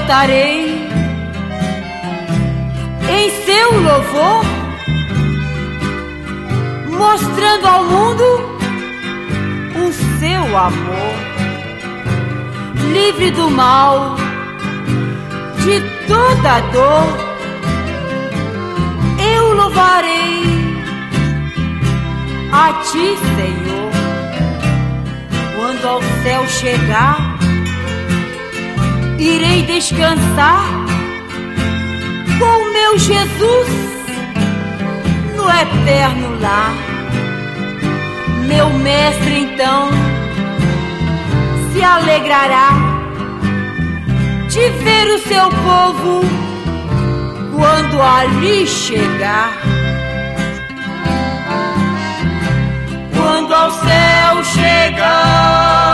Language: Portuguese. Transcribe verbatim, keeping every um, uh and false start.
cantarei em seu louvor, mostrando ao mundo o seu amor, livre do mal, de toda dor. Eu louvarei a ti, Senhor, quando ao céu chegar, irei descansar com meu Jesus no eterno lar. Meu mestre então se alegrará de ver o seu povo quando ali chegar. Quando ao céu chegar,